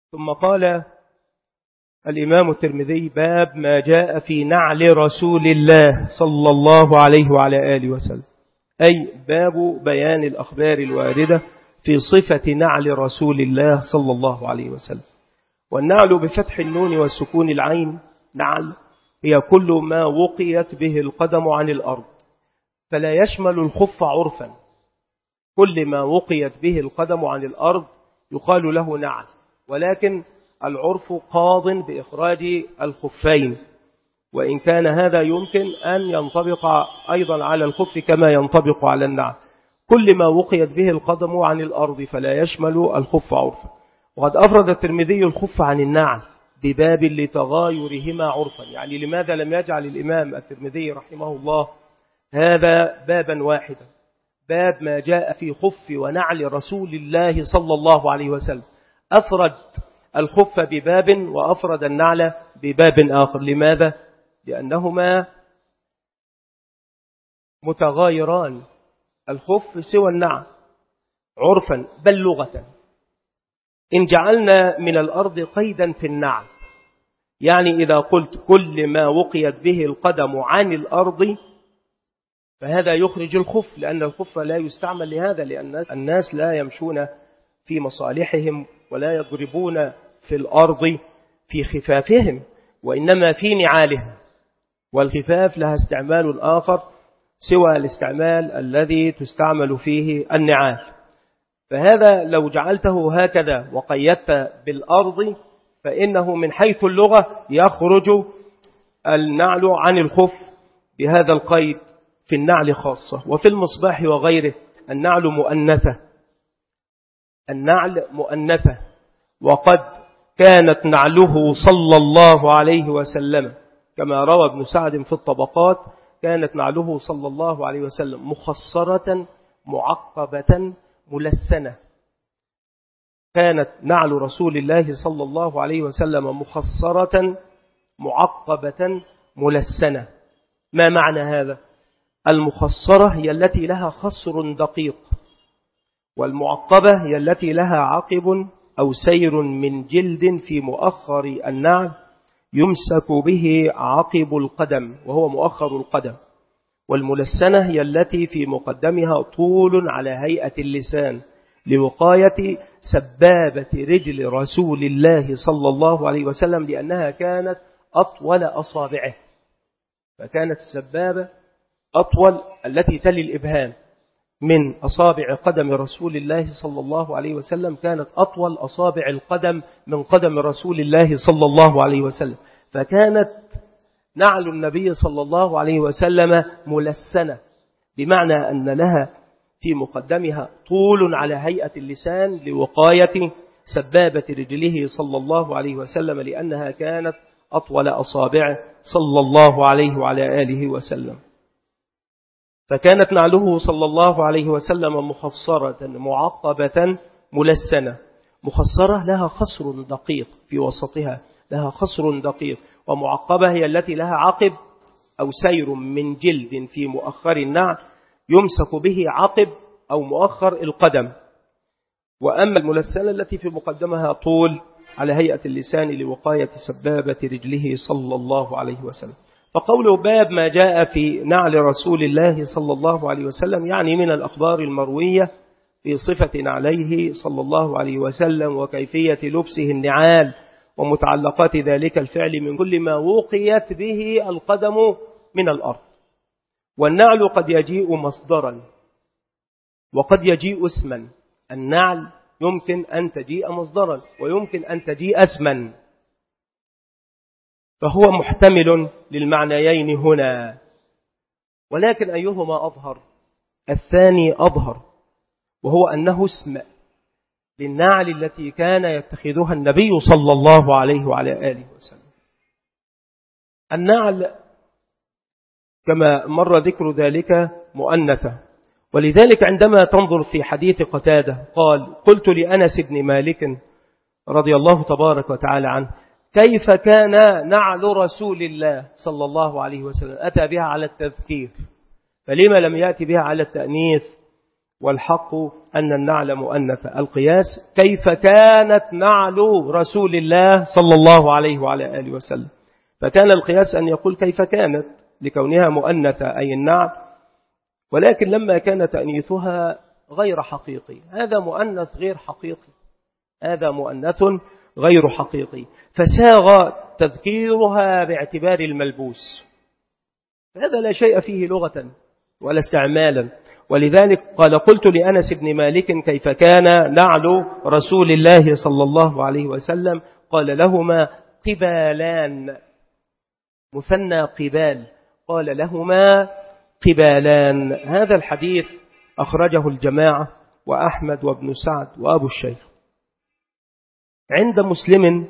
ثم قال الإمام الترمذي: باب ما جاء في نعل رسول الله صلى الله عليه وعلى آله وسلم، أي باب بيان الأخبار الواردة في صفة نعل رسول الله صلى الله عليه وسلم. والنعل بفتح النون والسكون العين نعل هي كل ما وقيت به القدم عن الأرض، فلا يشمل الخف عرفا. كل ما وقيت به القدم عن الأرض يقال له نعل، ولكن العرف قاض بإخراج الخفين، وإن كان هذا يمكن أن ينطبق أيضا على الخف كما ينطبق على النعل. كل ما وقيت به القدم عن الأرض فلا يشمل الخف عرفا. وقد أفرد الترمذي الخف عن النعل بباب لتغايرهما عرفا. يعني لماذا لم يجعل الإمام الترمذي رحمه الله هذا بابا واحدا؟ باب ما جاء في خف ونعل رسول الله صلى الله عليه وسلم، أفرد الخف بباب وأفرد النعل بباب آخر. لماذا؟ لأنهما متغايران، الخف سوى النعل عرفا بل لغة. إن جعلنا من الأرض قيدا في النعل، يعني إذا قلت كل ما وقيت به القدم عن الأرض فهذا يخرج الخف، لأن الخف لا يستعمل لهذا، لأن الناس لا يمشون في مصالحهم ولا يضربون في الأرض في خفافهم، وإنما في نعالهم. والخفاف لها استعمال آخر سوى الاستعمال الذي تستعمل فيه النعال. فهذا لو جعلته هكذا وقيدت بالأرض فإنه من حيث اللغة يخرج النعل عن الخف بهذا القيد في النعل خاصة. وفي المصباح وغيره النعل مؤنثة، النعل مؤنثة. وقد كانت نعله صلى الله عليه وسلم كما روى ابن سعد في الطبقات، كانت نعله صلى الله عليه وسلم مخصرة معقبة ملسنة. كانت نعل رسول الله صلى الله عليه وسلم مخصرة معقبة ملسنة. ما معنى هذا؟ المخصرة هي التي لها خصر دقيق، والمعقبة هي التي لها عقب أو سير من جلد في مؤخر النعل يمسك به عقب القدم وهو مؤخر القدم. والملسنة هي التي في مقدمها طول على هيئة اللسان لوقاية سبابة رجل رسول الله صلى الله عليه وسلم، لأنها كانت أطول أصابعه. فكانت السبابة أطول التي تلي الإبهام من أصابع قدم رسول الله صلى الله عليه وسلم، كانت أطول أصابع القدم من قدم رسول الله صلى الله عليه وسلم. فكانت نعل النبي صلى الله عليه وسلم ملسنة، بمعنى أن لها في مقدمها طول على هيئة اللسان لوقاية سبابة رجله صلى الله عليه وسلم، لأنها كانت أطول أصابعه صلى الله عليه وعلى آله وسلم. فكانت نعله صلى الله عليه وسلم مخصرة معقبة ملسنة. مخصرة لها خصر دقيق في وسطها، لها خصر دقيق. ومعقبة هي التي لها عقب أو سير من جلد في مؤخر النعل يمسك به عقب أو مؤخر القدم. وأما الملسنة التي في مقدمها طول على هيئة اللسان لوقاية سبابة رجله صلى الله عليه وسلم. فقوله باب ما جاء في نعل رسول الله صلى الله عليه وسلم يعني من الأخبار المروية في صفة نعليه صلى الله عليه وسلم وكيفية لبسه النعال ومتعلقات ذلك الفعل من كل ما وقيت به القدم من الأرض. والنعل قد يجيء مصدرا وقد يجيء اسما. النعل يمكن أن تجيء مصدرا ويمكن أن تجيء اسما، فهو محتمل للمعنيين هنا. ولكن أيهما أظهر؟ الثاني أظهر، وهو أنه اسم للنعل التي كان يتخذها النبي صلى الله عليه وعلى آله وسلم. النعل كما مر ذكر ذلك مؤنثة، ولذلك عندما تنظر في حديث قتادة قال: قلت لأنس بن مالك رضي الله تبارك وتعالى عنه: كيف كان نعل رسول الله صلى الله عليه وسلم؟ أتى بها على التذكير، فلما لم يأتي بها على التأنيث؟ والحق أن النعل مؤنثة. القياس كيف كانت نعل رسول الله صلى الله عليه وعلى آله وسلم، فكان القياس أن يقول كيف كانت لكونها مؤنثة أي النعل، ولكن لما كان تأنيثها غير حقيقي، هذا مؤنث غير حقيقي، هذا مؤنث غير حقيقي، فساغ تذكيرها باعتبار الملبوس، هذا لا شيء فيه لغة ولا استعمالا. ولذلك قال قلت لأنس بن مالك كيف كان نعل رسول الله صلى الله عليه وسلم؟ قال لهما قبالان، مثنى قبال، قال لهما قبالان. هذا الحديث أخرجه الجماعة وأحمد وابن سعد وأبو الشيخ. عند مسلم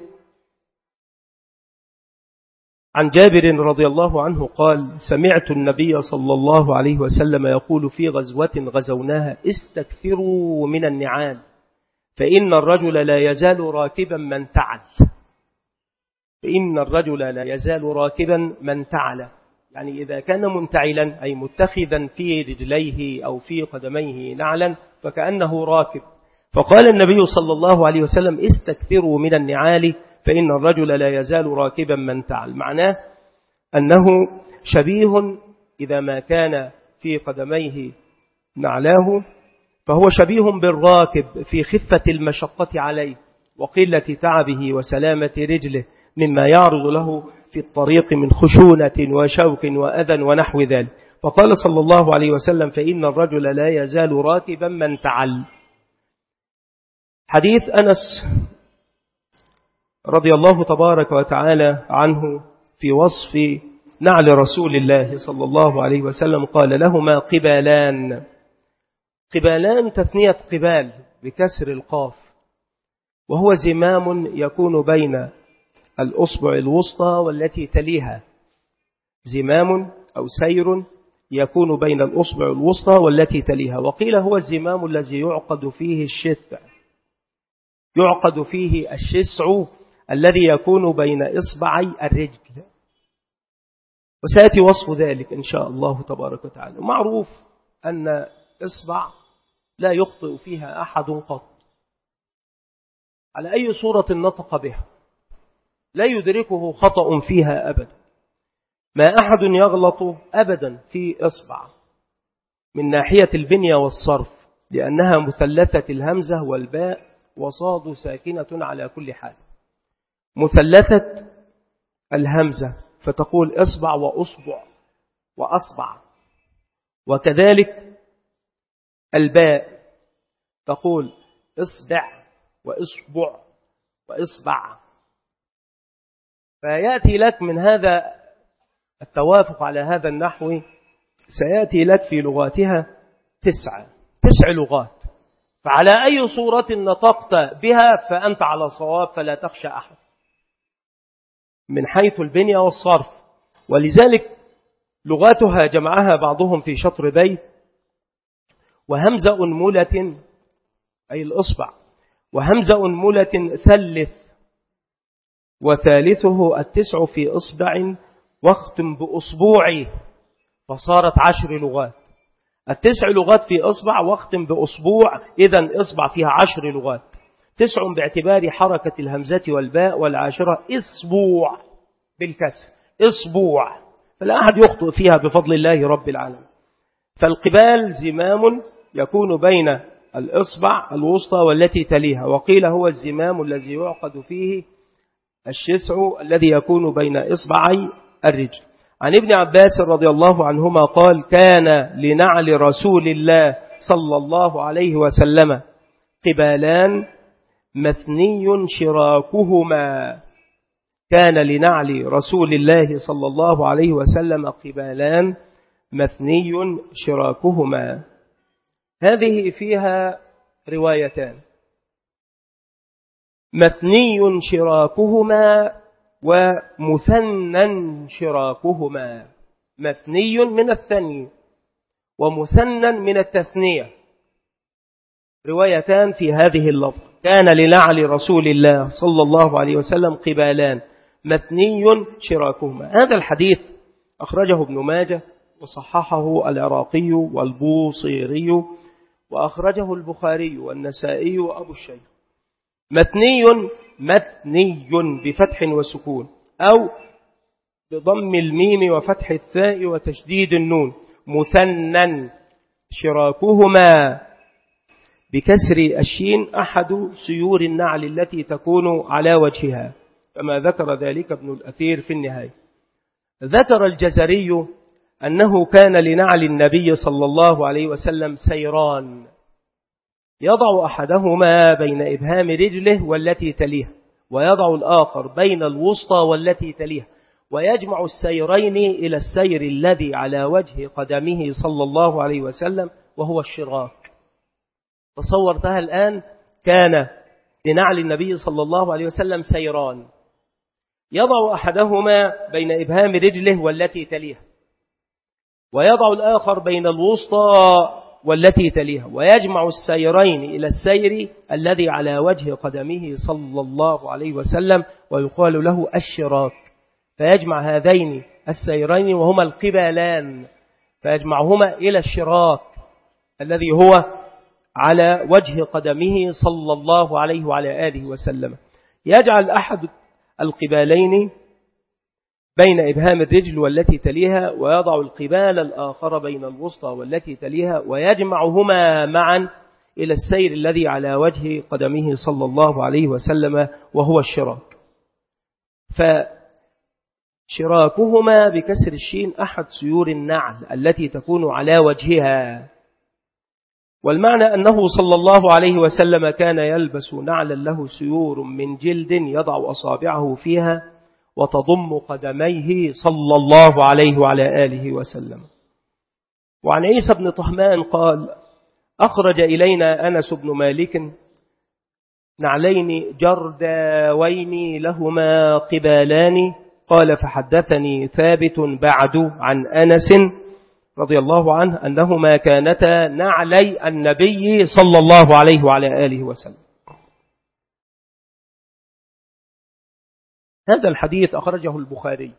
عن جابر رضي الله عنه قال سمعت النبي صلى الله عليه وسلم يقول في غزوة غزوناها استكثروا من النعال فإن الرجل لا يزال راكبا من تعل، فإن الرجل لا يزال راكبا من تعل، يعني إذا كان منتعلا أي متخذا في رجليه أو في قدميه نعلا فكأنه راكب. فقال النبي صلى الله عليه وسلم استكثروا من النعال فإن الرجل لا يزال راكبا من تعل، معناه أنه شبيه إذا ما كان في قدميه نعلاه فهو شبيه بالراكب في خفة المشقة عليه وقلة تعبه وسلامة رجله مما يعرض له في الطريق من خشونة وشوك وأذى ونحو ذلك. فقال صلى الله عليه وسلم فإن الرجل لا يزال راكبا من تعل. حديث أنس رضي الله تبارك وتعالى عنه في وصف نعل رسول الله صلى الله عليه وسلم قال لهما قبالان. قبالان تثنية قبال بكسر القاف، وهو زمام يكون بين الأصبع الوسطى والتي تليها، زمام أو سير يكون بين الأصبع الوسطى والتي تليها. وقيل هو الزمام الذي يعقد فيه الشتع، يعقد فيه الشسع الذي يكون بين إصبعي الرجل، وسيأتي وصف ذلك إن شاء الله تبارك وتعالى. معروف أن إصبع لا يخطئ فيها أحد قط على أي صورة نطق بها، لا يدركه خطأ فيها أبدا، ما أحد يغلط أبدا في إصبع من ناحية البنية والصرف، لأنها مثلثة الهمزة والباء وصاد ساكنة على كل حال، مثلثة الهمزة فتقول إصبع وأصبع وأصبع، وكذلك الباء تقول إصبع وإصبع وإصبع. فيأتي لك من هذا التوافق على هذا النحو سيأتي لك في لغاتها تسع لغات، فعلى أي صورة نطقت بها فأنت على صواب فلا تخشى أحد من حيث البنية والصرف. ولذلك لغاتها جمعها بعضهم في شطر بيت وهمزة أنملة أي الإصبع، وهمزة أنملة ثلث، وثالثه التسع في إصبع واختم بأصبوعي، فصارت 10 لغات. 9 لغات في إصبع واختم بأصبوع، إذن إصبع فيها 10 لغات، 9 باعتبار حركة الهمزة والباء، والعاشرة إصبوع بالكسر، إصبوع، فلا أحد يخطئ فيها بفضل الله رب العالمين. فالقبال زمام يكون بين الإصبع الوسطى والتي تليها، وقيل هو الزمام الذي يعقد فيه الشسع الذي يكون بين إصبعي الرجل. عن ابن عباس رضي الله عنهما قال كان لنعل رسول الله صلى الله عليه وسلم قبالان مثني شراكهما، كان لنعل رسول الله صلى الله عليه وسلم قبالان مثني شراكهما. هذه فيها روايتان، مثني شراكهما ومثنى شراكهما، مثني من الثني ومثنى من التثنية، روايتان في هذه اللفظ، كان لنعل رسول الله صلى الله عليه وسلم قبالان مثني شراكهما. هذا الحديث أخرجه ابن ماجه وصححه العراقي والبوصيري وأخرجه البخاري والنسائي وأبو الشيخ. مثني بفتح وسكون أو بضم الميم وفتح الثاء وتشديد النون. مثنى شراكهما بكسر الشين أحد سيور النعل التي تكون على وجهها، كما ذكر ذلك ابن الأثير في النهاية. ذكر الجزري أنه كان لنعل النبي صلى الله عليه وسلم سيران، يضع أحدهما بين إبهام رجله والتي تليها، ويضع الآخر بين الوسطى والتي تليها، ويجمع السيرين إلى السير الذي على وجه قدمه صلى الله عليه وسلم وهو الشراك. تصورتها الآن، كان لنعل النبي صلى الله عليه وسلم سيران، يضع أحدهما بين إبهام رجله والتي تليها، ويضع الآخر بين الوسطى والتي تليها، ويجمع السيرين إلى السير الذي على وجه قدمه صلى الله عليه وسلم ويقال له الشراك. فيجمع هذين السيرين وهما القبالان، فيجمعهما إلى الشراك الذي هو على وجه قدمه صلى الله عليه وعلى آله وسلم. يجعل أحد القبالين بين إبهام الرجل والتي تليها، ويضع القبال الآخر بين الوسطى والتي تليها، ويجمعهما معا إلى السير الذي على وجه قدمه صلى الله عليه وسلم وهو الشراك. فشراكهما بكسر الشين أحد سيور النعل التي تكون على وجهها. والمعنى أنه صلى الله عليه وسلم كان يلبس نعلا له سيور من جلد يضع أصابعه فيها وتضم قدميه صلى الله عليه وعلى آله وسلم. وعن عيسى بن طهمان قال: أخرج إلينا أنس بن مالك نعلين جرداوين لهما قبالان، قال: فحدثني ثابت بعد عن أنس رضي الله عنه أنهما كانتا نعلي النبي صلى الله عليه وعلى آله وسلم. هذا الحديث أخرجه البخاري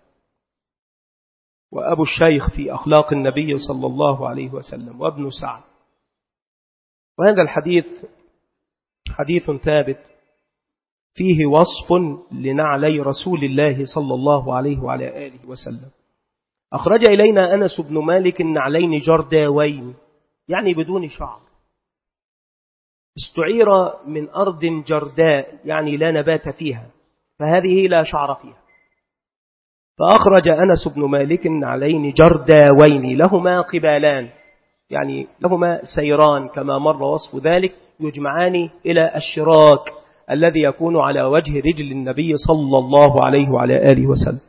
وأبو الشيخ في أخلاق النبي صلى الله عليه وسلم وابن سعد. وهذا الحديث حديث ثابت فيه وصف لنعلي رسول الله صلى الله عليه وعلى آله وسلم. أخرج إلينا أنس بن مالك نعلين جرداوين، يعني بدون شعر، استعير من أرض جرداء يعني لا نبات فيها، فهذه لا شعر فيها. فأخرج أنس بن مالك نعلين جرداوين لهما قبالان، يعني لهما سيران كما مر وصف ذلك، يجمعان إلى الشراك الذي يكون على وجه رجل النبي صلى الله عليه وعلى آله وسلم.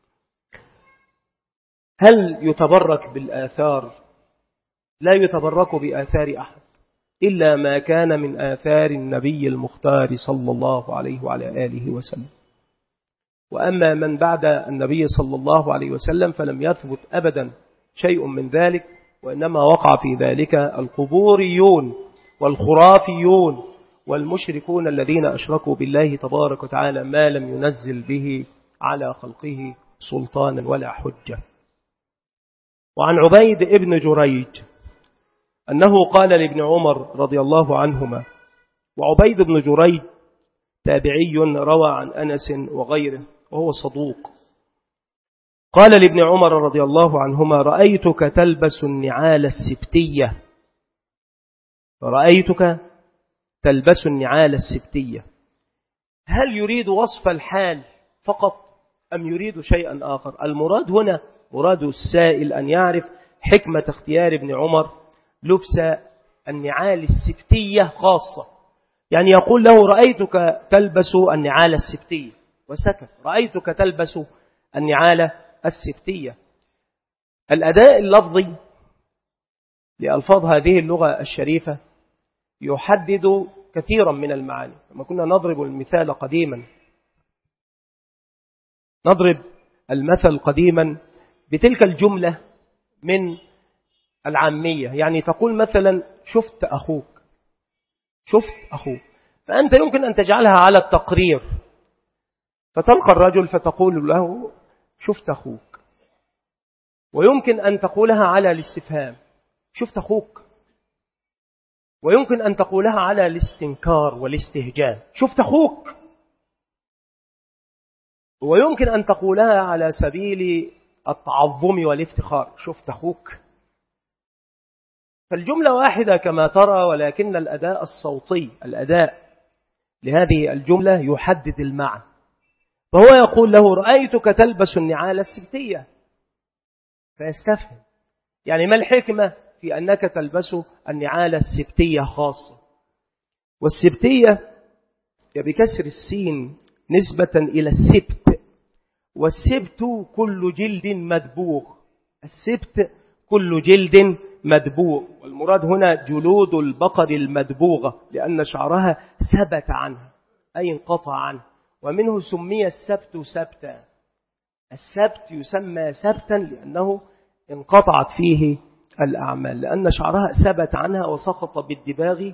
هل يتبرك بالآثار؟ لا يتبرك بآثار أحد إلا ما كان من آثار النبي المختار صلى الله عليه وعلى آله وسلم. وأما من بعد النبي صلى الله عليه وسلم فلم يثبت أبدا شيء من ذلك، وإنما وقع في ذلك القبوريون والخرافيون والمشركون الذين أشركوا بالله تبارك وتعالى ما لم ينزل به على خلقه سلطانا ولا حجة. وعن عبيد ابن جريج أنه قال لابن عمر رضي الله عنهما، وعبيد بن جريج تابعي روى عن أنس وغيره وهو صدوق، قال لابن عمر رضي الله عنهما: رأيتك تلبس النعال السبتية. رأيتك تلبس النعال السبتية. هل يريد وصف الحال فقط أم يريد شيئا آخر؟ المراد هنا، مراد السائل أن يعرف حكمة اختيار ابن عمر لبس النعال السبتية خاصة، يعني يقول له: رأيتك تلبس النعال السبتية، وسكت. رأيتك تلبس النعال السبتية. الأداء اللفظي لألفاظ هذه اللغة الشريفة يحدد كثيرا من المعاني. لما كنا نضرب المثال قديما، نضرب المثل قديما بتلك الجملة من العامية، يعني تقول مثلا: شفت أخوك، شفت أخوك، فأنت يمكن أن تجعلها على التقرير، فتلقى الرجل فتقول له: شفت أخوك. ويمكن أن تقولها على الاستفهام: شفت أخوك. ويمكن أن تقولها على الاستنكار والاستهجان، شفت أخوك، ويمكن أن تقولها على سبيل التعظم والافتخار، شفت أخوك. فالجملة واحدة كما ترى، ولكن الأداء الصوتي، الأداء لهذه الجملة يحدد المعنى. فهو يقول له رأيتك تلبس النعال السبتية، فيستفهم يعني ما الحكمة في أنك تلبس النعال السبتية خاصة. والسبتية بكسر السين نسبة إلى السبت، والسبت كل جلد مدبوغ، السبت كل جلد مدبوغ، والمراد هنا جلود البقر المدبوغة، لأن شعرها ثبت عنها أي انقطع عنه، ومنه سمي السبت سبتا. السبت يسمى سبتا لأنه انقطعت فيه الأعمال، لأن شعرها ثبت عنها وسقط بالدباغ،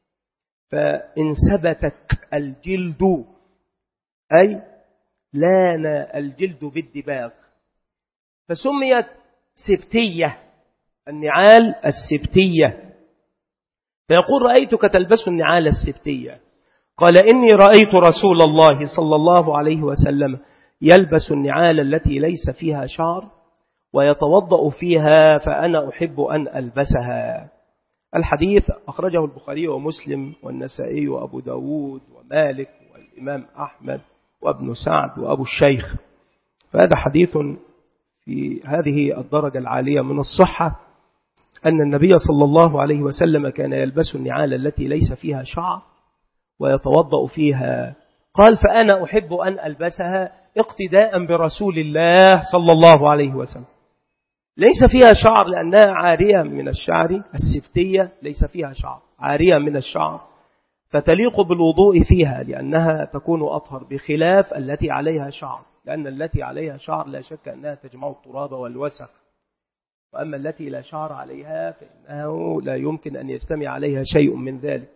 فإن ثبتت الجلد أي لان الجلد بالدباغ، فسميت سبتية، النعال السبتية. فيقول رأيتك تلبس النعال السبتية، قال إني رأيت رسول الله صلى الله عليه وسلم يلبس النعال التي ليس فيها شعر ويتوضأ فيها، فأنا أحب أن ألبسها. الحديث أخرجه البخاري ومسلم والنسائي وأبو داود ومالك والإمام أحمد وابن سعد وأبو الشيخ. فهذا حديث في هذه الدرجة العالية من الصحة، أن النبي صلى الله عليه وسلم كان يلبس النعال التي ليس فيها شعر ويتوضأ فيها. قال فأنا أحب أن ألبسها اقتداء برسول الله صلى الله عليه وسلم. ليس فيها شعر لأنها عارية من الشعر، السبتية ليس فيها شعر، عارية من الشعر، فتليق بالوضوء فيها لأنها تكون أطهر، بخلاف التي عليها شعر، لأن التي عليها شعر لا شك أنها تجمع التراب والوسخ، وأما التي لا شعر عليها فإنه لا يمكن أن يجتمع عليها شيء من ذلك.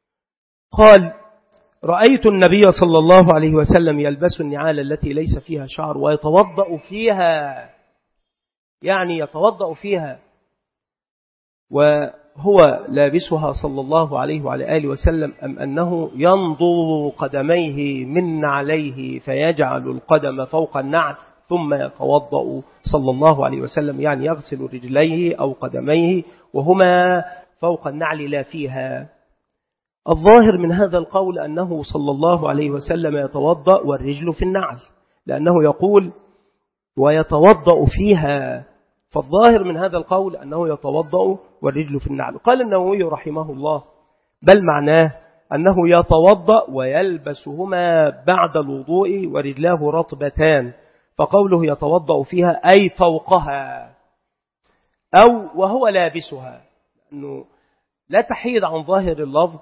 قال رأيت النبي صلى الله عليه وسلم يلبس النعال التي ليس فيها شعر ويتوضأ فيها، يعني يتوضأ فيها وهو لابسها صلى الله عليه وعلى آله وسلم، أم أنه ينضو قدميه من نعليه فيجعل القدم فوق النعل ثم يتوضأ صلى الله عليه وسلم، يعني يغسل رجليه أو قدميه وهما فوق النعل لا فيها. الظاهر من هذا القول أنه صلى الله عليه وسلم يتوضأ والرجل في النعل، لأنه يقول ويتوضأ فيها، فالظاهر من هذا القول أنه يتوضأ والرجل في النعل. قال النووي رحمه الله بل معناه أنه يتوضأ ويلبسهما بعد الوضوء ورجلاه رطبتان، فقوله يتوضأ فيها أي فوقها أو وهو لابسها، أنه لا تحيد عن ظاهر اللفظ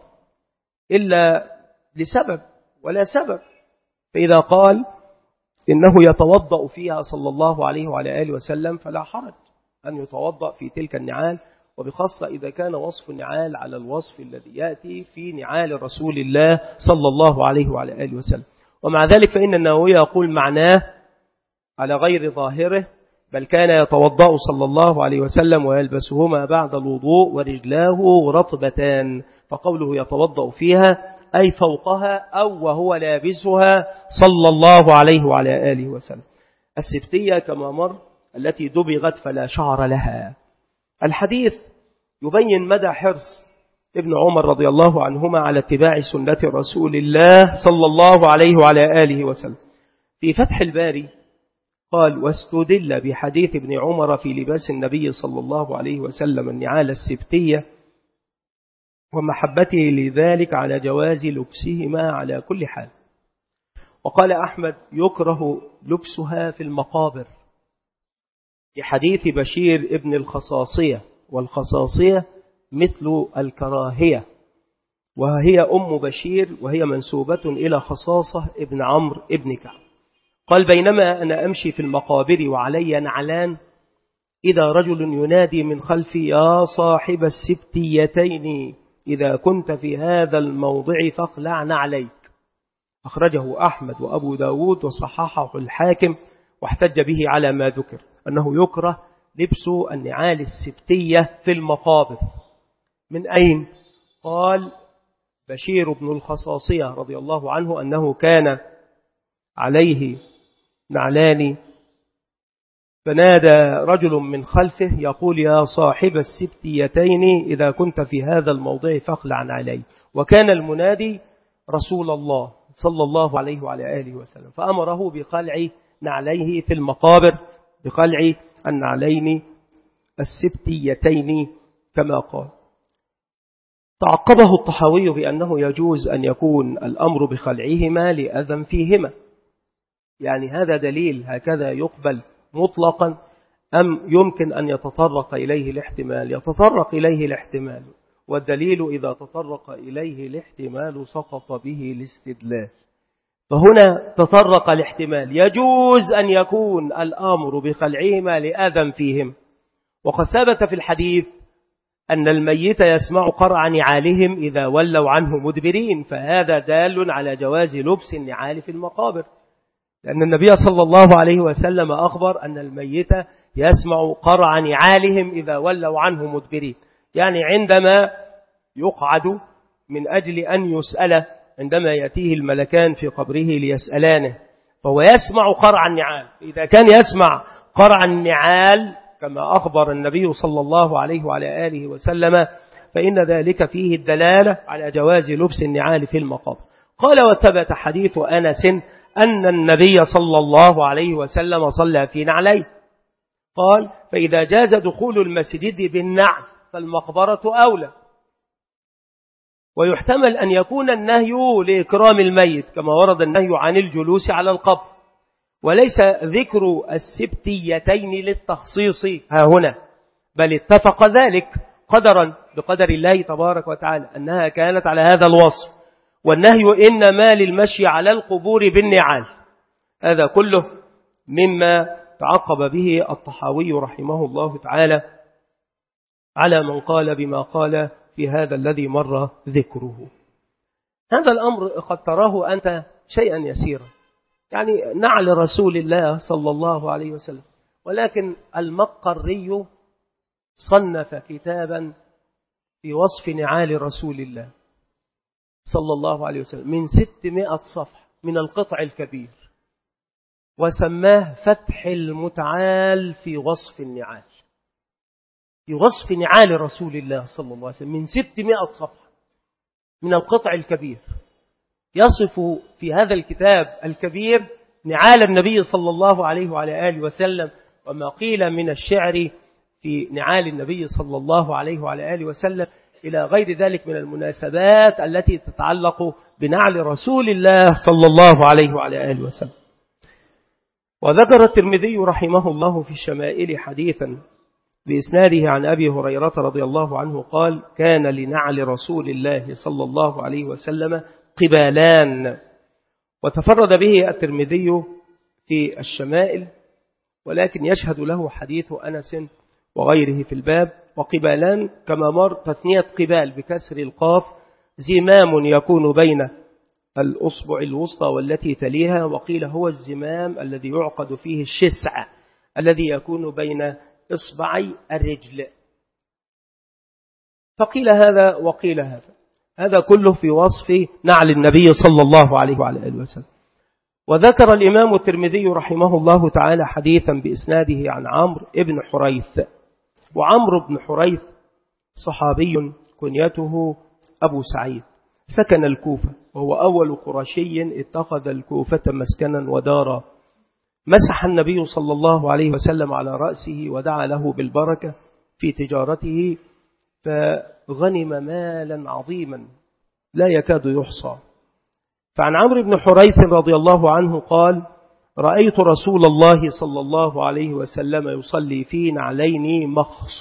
إلا لسبب ولا سبب. فإذا قال إنه يتوضأ فيها صلى الله عليه وعلى آله وسلم فلا حرج أن يتوضأ في تلك النعال، وبخاصة إذا كان وصف النعال على الوصف الذي يأتي في نعال رسول الله صلى الله عليه وعلى آله وسلم. ومع ذلك فإن النووي يقول معناه على غير ظاهره، بل كان يتوضأ صلى الله عليه وسلم ويلبسهما بعد الوضوء ورجلاه رطبتان، فقوله يتوضأ فيها أي فوقها أو وهو لابسها صلى الله عليه وعلى آله وسلم. السبتية كما مر التي دبغت فلا شعر لها. الحديث يبين مدى حرص ابن عمر رضي الله عنهما على اتباع سنة رسول الله صلى الله عليه وعلى آله وسلم. في فتح الباري قال واستدل بحديث ابن عمر في لباس النبي صلى الله عليه وسلم النعال السبتية ومحبته لذلك على جواز لبسهما على كل حال. وقال أحمد يكره لبسها في المقابر في حديث بشير ابن الخصاصية، والخصاصية مثل الكراهية، وهي أم بشير وهي منسوبة إلى خصاصة ابن عمرو ابن كعب. قال بينما أنا أمشي في المقابر وعلي نعلان إذا رجل ينادي من خلفي يا صاحب السبتيتين إذا كنت في هذا الموضع فاقلع نعليك. أخرجه أحمد وأبو داود وصححه الحاكم واحتج به على ما ذكر أنه يكره لبس النعال السبتية في المقابر. من أين؟ قال بشير بن الخصاصية رضي الله عنه أنه كان عليه نعلان، فنادى رجل من خلفه يقول يا صاحب السبتيتين إذا كنت في هذا الموضع فاخلع عليه، وكان المنادي رسول الله صلى الله عليه وعلى آله وسلم، فأمره بخلع نعليه في المقابر، بخلع النعلين السبتيتين كما قال. تعقبه الطحاوي بأنه يجوز أن يكون الأمر بخلعهما لأذى فيهما، يعني هذا دليل هكذا يقبل مطلقا أم يمكن أن يتطرق إليه الاحتمال؟ يتطرق إليه الاحتمال، والدليل إذا تطرق إليه الاحتمال سقط به الاستدلال، فهنا تطرق الاحتمال، يجوز أن يكون الأمر بخلعهما لأذى فيهم، وقد ثبت في الحديث أن الميت يسمع قرع نعالهم إذا ولوا عنه مدبرين، فهذا دال على جواز لبس النعال في المقابر، لأن النبي صلى الله عليه وسلم أخبر أن الميت يسمع قرع نعالهم إذا ولوا عنه مدبرين، يعني عندما يقعد من أجل أن يسأل، عندما يأتيه الملكان في قبره ليسألانه فهو يسمع قرع النعال، إذا كان يسمع قرع النعال كما أخبر النبي صلى الله عليه وعلى آله وسلم فإن ذلك فيه الدلالة على جواز لبس النعال في المقابر. قال وثبت حديث أنس أن النبي صلى الله عليه وسلم صلى في نعليه، قال فإذا جاز دخول المسجد بالنعل فالمقبرة أولى، ويحتمل أن يكون النهي لإكرام الميت كما ورد النهي عن الجلوس على القبر، وليس ذكر السبتيتين للتخصيص ها هنا، بل اتفق ذلك قدرا بقدر الله تبارك وتعالى أنها كانت على هذا الوصف، والنهي إنما للمشي على القبور بالنعال. هذا كله مما تعقب به الطحاوي رحمه الله تعالى على من قال بما قال في هذا الذي مر ذكره. هذا الأمر قد تراه أنت شيئا يسيرا، يعني نعل رسول الله صلى الله عليه وسلم، ولكن المقري صنف كتابا في وصف نعال رسول الله صلى الله عليه وسلم من 600 صفحة من القطع الكبير، وسماه فتح المتعال في وصف النعال، في وصف نعال رسول الله صلى الله عليه وسلم من 600 صفحة من القطع الكبير، يصف في هذا الكتاب الكبير نعال النبي صلى الله عليه وعلى آله وسلم، وما قيل من الشعر في نعال النبي صلى الله عليه وعلى آله وسلم إلى غير ذلك من المناسبات التي تتعلق بنعل رسول الله صلى الله عليه وعلى آله وسلم. وذكر الترمذي رحمه الله في الشمائل حديثا بإسناده عن أبي هريرة رضي الله عنه قال كان لنعل رسول الله صلى الله عليه وسلم قبالان، وتفرد به الترمذي في الشمائل، ولكن يشهد له حديث أنس وغيره في الباب. وقبالان كما مر تثنية قبال بكسر القاف، زمام يكون بين الأصبع الوسطى والتي تليها، وقيل هو الزمام الذي يعقد فيه الشسع الذي يكون بين إصبعي الرجل، فقيل هذا وقيل هذا، هذا كله في وصف نعل النبي صلى الله عليه وعلى آله وسلم. وذكر الإمام الترمذي رحمه الله تعالى حديثا بإسناده عن عمرو بن حريث، وعمرو بن حريث صحابي كنيته أبو سعيد، سكن الكوفة، وهو أول قرشي اتخذ الكوفة مسكنا ودارا، مسح النبي صلى الله عليه وسلم على رأسه ودعا له بالبركة في تجارته، فغنم مالا عظيما لا يكاد يحصى. فعن عمرو بن حريث رضي الله عنه قال رأيت رسول الله صلى الله عليه وسلم يصلي في نعلين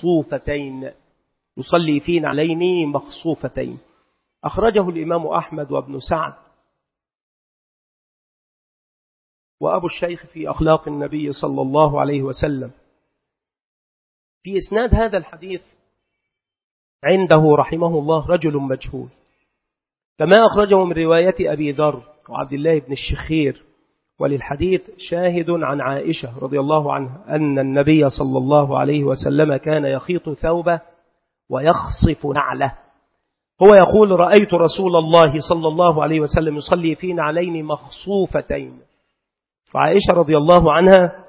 مخصوفتين، أخرجه الإمام أحمد وابن سعد وأبو الشيخ في أخلاق النبي صلى الله عليه وسلم. في إسناد هذا الحديث عنده رحمه الله رجل مجهول، كما أخرجه من رواية أبي ذر وعبد الله بن الشخير. وللحديث شاهد عن عائشة رضي الله عنها أن النبي صلى الله عليه وسلم كان يخيط ثوبه ويخصف نعله، هو يقول رأيت رسول الله صلى الله عليه وسلم يصلي في نعلين مخصوفتين. وعائشة رضي الله عنها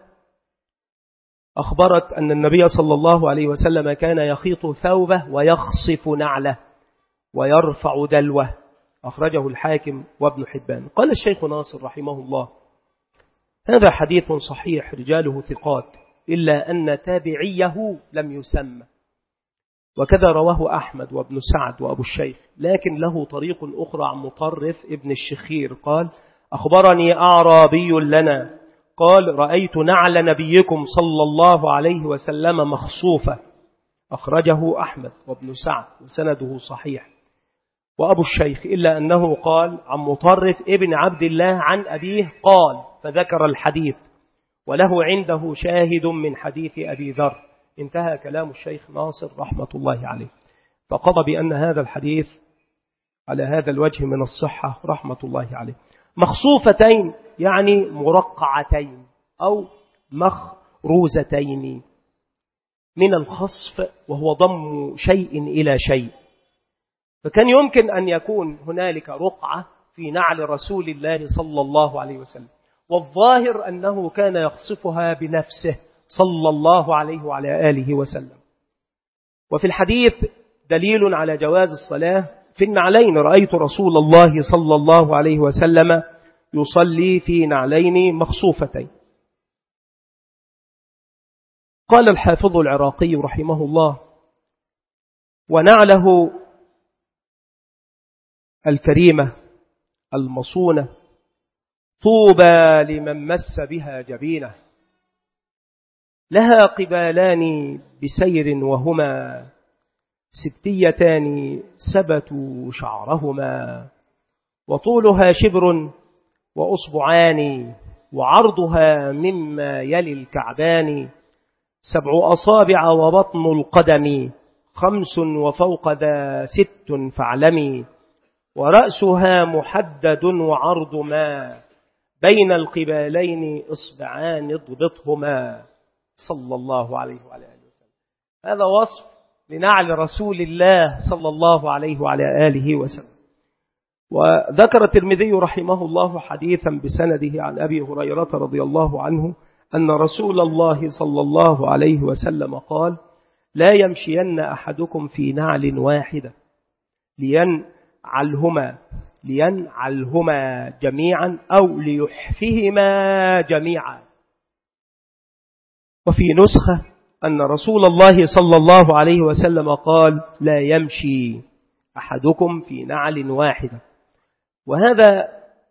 أخبرت أن النبي صلى الله عليه وسلم كان يخيط ثوبه ويخصف نعله ويرفع دلوه. أخرجه الحاكم وابن حبان. قال الشيخ ناصر رحمه الله: هذا حديث صحيح رجاله ثقات، إلا أن تابعيه لم يسمى، وكذا رواه أحمد وابن سعد وأبو الشيخ، لكن له طريق أخرى عن مطرف ابن الشخير قال: أخبرني أعرابي لنا قال: رأيت نعل نبيكم صلى الله عليه وسلم مخصوفة. أخرجه أحمد وابن سعد وسنده صحيح وأبو الشيخ، إلا أنه قال عن مطرف ابن عبد الله عن أبيه قال، فذكر الحديث وله عنده شاهد من حديث أبي ذر. انتهى كلام الشيخ ناصر رحمة الله عليه، فقضى بأن هذا الحديث على هذا الوجه من الصحة رحمة الله عليه. مخصوفتين يعني مرقعتين أو مخروزتين من الخصف، وهو ضم شيء إلى شيء. فكان يمكن أن يكون هنالك رقعة في نعل رسول الله صلى الله عليه وسلم، والظاهر أنه كان يخصفها بنفسه صلى الله عليه وعلى آله وسلم. وفي الحديث دليل على جواز الصلاة في النعلين. رأيت رسول الله صلى الله عليه وسلم يصلي في نعلين مخصوفتين. قال الحافظ العراقي رحمه الله: ونعله الكريمة المصونة طوبى لمن مس بها جبينه، لها قبالان بسير وهما سبتيتان سبتوا شعرهما، وطولها شبر وأصبعان، وعرضها مما يلي الكعبان، 7 أصابع وبطن القدم 5 وفوق ذا 6 فاعلمي، ورأسها محدد وعرض ما بين القبالين إصبعان اضبطهما صلى الله عليه وعلى آله وسلم. هذا وصف لنعل رسول الله صلى الله عليه وعلى آله وسلم. وذكر الترمذي رحمه الله حديثا بسنده عن أبي هريرة رضي الله عنه أن رسول الله صلى الله عليه وسلم قال: لا يمشين أحدكم في نعل واحدة لينعلهما جميعا أو ليحفهما جميعا. وفي نسخة أن رسول الله صلى الله عليه وسلم قال: لا يمشي أحدكم في نعل واحدة. وهذا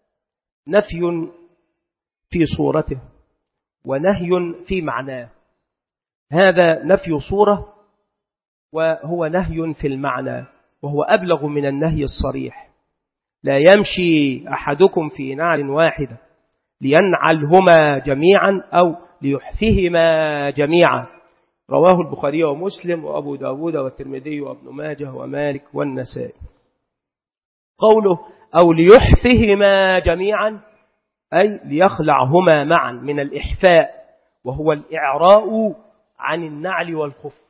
نفي في صورته ونهي في معناه. هذا نفي صورة وهو نهي في المعنى، وهو أبلغ من النهي الصريح. لا يمشي أحدكم في نعل واحدة لينعلهما جميعا أو ليحفهما جميعا. رواه البخاري ومسلم وأبو داود والترمذي وابن ماجه ومالك والنسائي. قوله أو ليحفهما جميعا أي ليخلعهما معا من الإحفاء، وهو الإعراء عن النعل والخف.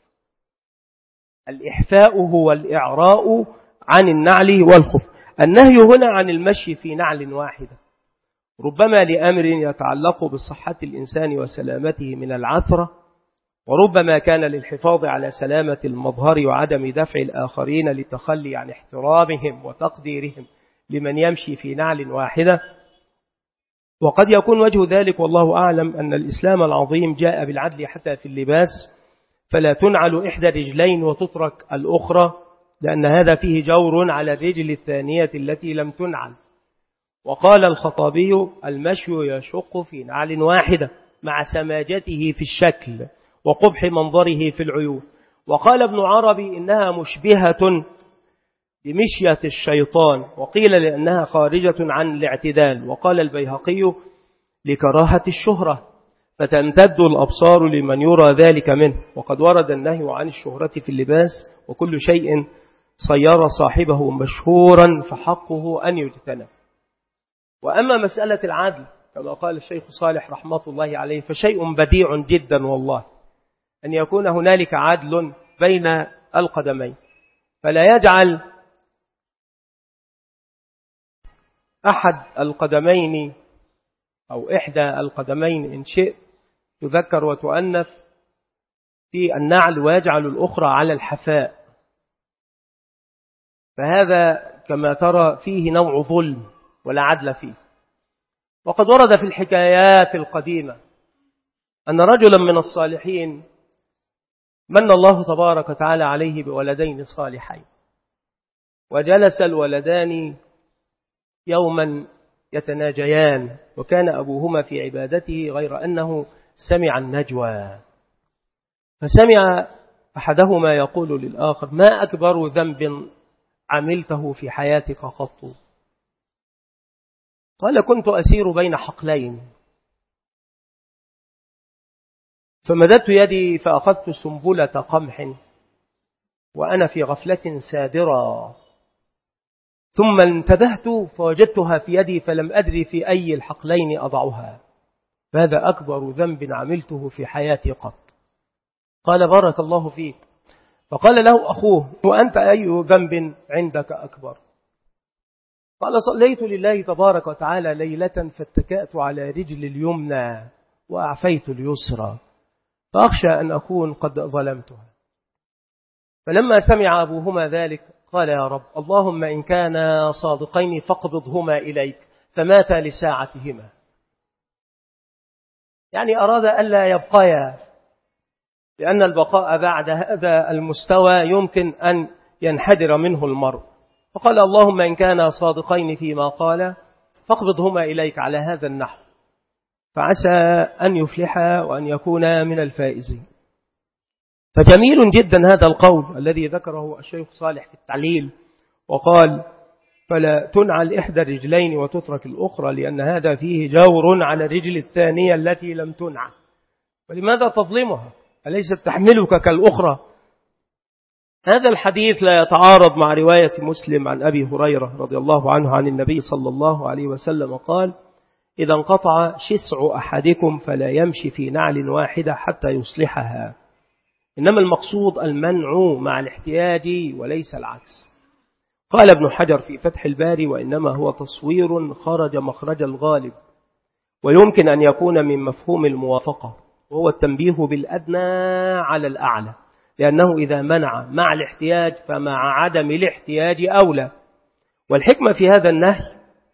الإحفاء هو الإعراء عن النعل والخف. النهي هنا عن المشي في نعل واحدة، ربما لأمر يتعلق بصحة الإنسان وسلامته من العثرة، وربما كان للحفاظ على سلامة المظهر وعدم دفع الآخرين للتخلي عن احترامهم وتقديرهم لمن يمشي في نعل واحدة. وقد يكون وجه ذلك والله أعلم أن الإسلام العظيم جاء بالعدل حتى في اللباس، فلا تنعل إحدى رجلين وتترك الأخرى، لأن هذا فيه جور على الرجل الثانية التي لم تنعل. وقال الخطابي: المشي يشق في نعل واحدة مع سماجته في الشكل وقبح منظره في العيون. وقال ابن عربي: إنها مشبهة بمشية الشيطان، وقيل لأنها خارجة عن الاعتدال. وقال البيهقي: لكراهة الشهرة فتمتد الأبصار لمن يرى ذلك منه. وقد ورد النهي عن الشهرة في اللباس، وكل شيء صير صاحبه مشهورا فحقه أن يجتنب. وأما مسألة العدل كما قال الشيخ صالح رحمة الله عليه فشيء بديع جدا والله، أن يكون هنالك عدل بين القدمين، فلا يجعل أحد القدمين أو إحدى القدمين إن شئت تذكر وتؤنث في النعل ويجعل الأخرى على الحفاء، فهذا كما ترى فيه نوع ظلم ولا عدل فيه. وقد ورد في الحكايات القديمة أن رجلا من الصالحين من الله تبارك وتعالى عليه بولدين صالحين، وجلس الولدان يوما يتناجيان، وكان أبوهما في عبادته غير أنه سمع النجوى، فسمع أحدهما يقول للآخر: ما أكبر ذنب عملته في حياتك قط؟ قال: كنت أسير بين حقلين فمددت يدي فأخذت سنبلة قمح وأنا في غفلة سادرة، ثم انتبهت فوجدتها في يدي فلم أدري في أي الحقلين أضعها، فهذا أكبر ذنب عملته في حياتي قط. قال: بارك الله فيك. فقال له أخوه: وأنت أي ذنب عندك أكبر؟ قال: صليت لله تبارك وتعالى ليلة فاتكأت على رجل اليمنى وأعفيت اليسرى، فأخشى أن أكون قد ظلمتها. فلما سمع أبوهما ذلك قال: يا رب، اللهم إن كانا صادقين فاقبضهما إليك، فماتا لساعتهما. يعني أراد ألا يبقيا، لأن البقاء بعد هذا المستوى يمكن أن ينحدر منه المرء. فقال: اللهم إن كانا صادقين فيما قال فاقبضهما إليك على هذا النحو، فعسى أن يفلحا وأن يكونا من الفائزين. فجميل جدا هذا القول الذي ذكره الشيخ صالح في التعليل، وقال: فلا تنعل إحدى الرجلين وتترك الأخرى، لأن هذا فيه جور على الرجل الثانية التي لم تنعل، ولماذا تظلمها؟ أليست تحملك كالأخرى؟ هذا الحديث لا يتعارض مع رواية مسلم عن أبي هريرة رضي الله عنه عن النبي صلى الله عليه وسلم قال: إذا انقطع شسع أحدكم فلا يمشي في نعل واحدة حتى يصلحها. إنما المقصود المنع مع الاحتياج وليس العكس. قال ابن حجر في فتح الباري: وإنما هو تصوير خرج مخرج الغالب، ويمكن أن يكون من مفهوم الموافقة، وهو التنبيه بالأدنى على الأعلى، لأنه إذا منع مع الاحتياج فمع عدم الاحتياج أولى. والحكمة في هذا النهي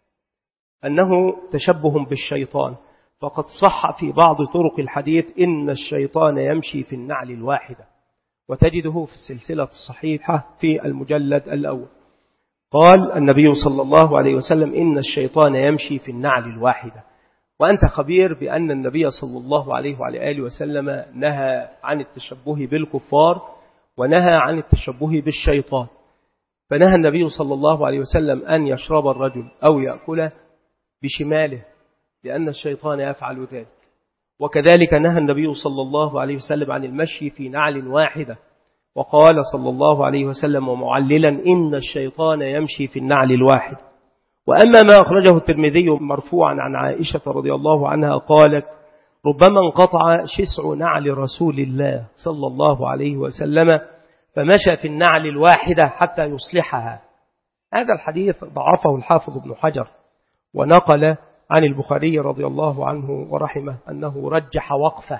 أنه تشبه بالشيطان، فقد صح في بعض طرق الحديث: إن الشيطان يمشي في النعل الواحدة، وتجده في السلسلة الصحيحة في المجلد الأول. قال النبي صلى الله عليه وسلم: إن الشيطان يمشي في النعل الواحدة. وأنت خبير بأن النبي صلى الله عليه وعلى آله وسلم نهى عن التشبه بالكفار ونهى عن التشبه بالشيطان، فنهى النبي صلى الله عليه وسلم أن يشرب الرجل أو يأكل بشماله، لأن الشيطان يفعل ذلك. وكذلك نهى النبي صلى الله عليه وسلم عن المشي في نعل واحدة، وقال صلى الله عليه وسلم ومعللا: إن الشيطان يمشي في النعل الواحد. وأما ما أخرجه الترمذي مرفوعا عن عائشة رضي الله عنها قالت: ربما انقطع شسع نعل رسول الله صلى الله عليه وسلم فمشى في النعل الواحدة حتى يصلحها. هذا الحديث ضعفه الحافظ ابن حجر، ونقل عن البخاري رضي الله عنه ورحمه أنه رجح وقفه،